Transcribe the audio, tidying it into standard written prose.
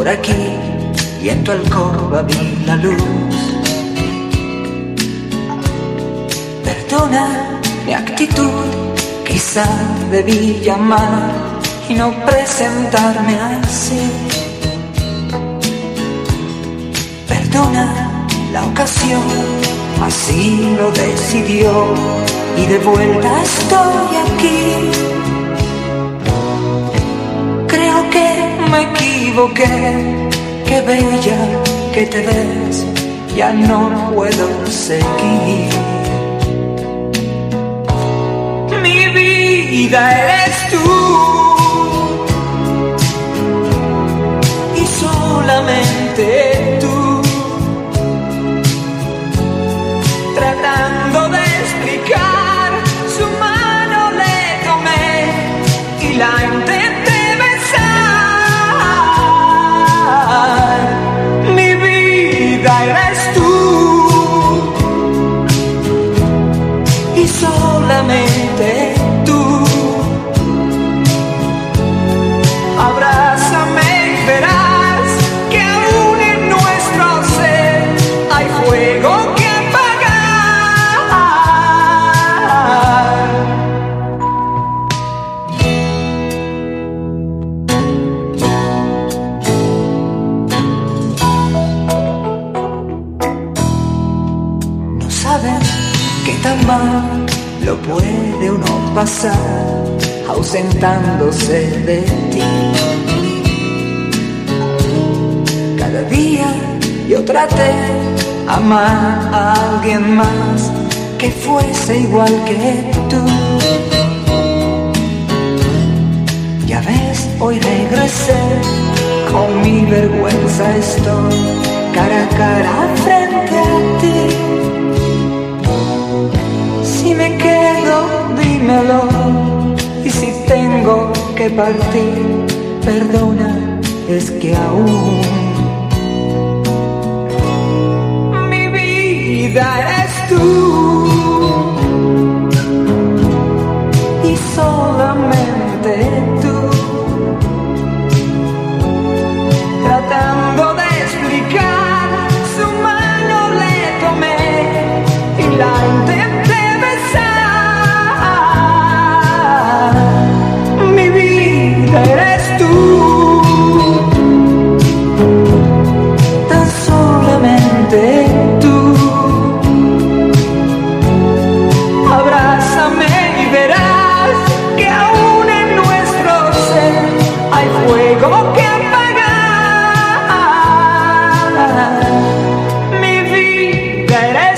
aquí y en tu alcoba vi la luz. Perdona mi actitud, quizá debí llamar y no presentarme así. Perdona la ocasión, así lo decidió y de vuelta estoy aquí. Creo que me equivoqué, qué bella que te ves, ya no puedo seguir. Mi vida eres tú y solamente tú, tratando de explicar, su mano le tomé y la intenté besar. Mi vida eres tú y solamente tú. Abrázame y verás que aún en nuestro ser hay fuego que qué tan mal lo puede uno pasar ausentándose de ti. Cada día yo traté amar a alguien más que fuese igual que tú. Ya ves, hoy regresé, con mi vergüenza estoy cara a cara frente a ti. Si me quedo, dímelo, y si tengo que partir, perdona, es que aún mi vida eres tú y solamente tú, tratando de explicar, su mano le tomé y la intenté. Eres tú, tan solamente tú. Abrázame y verás que aún en nuestro ser hay fuego que apagar. Mi vida eres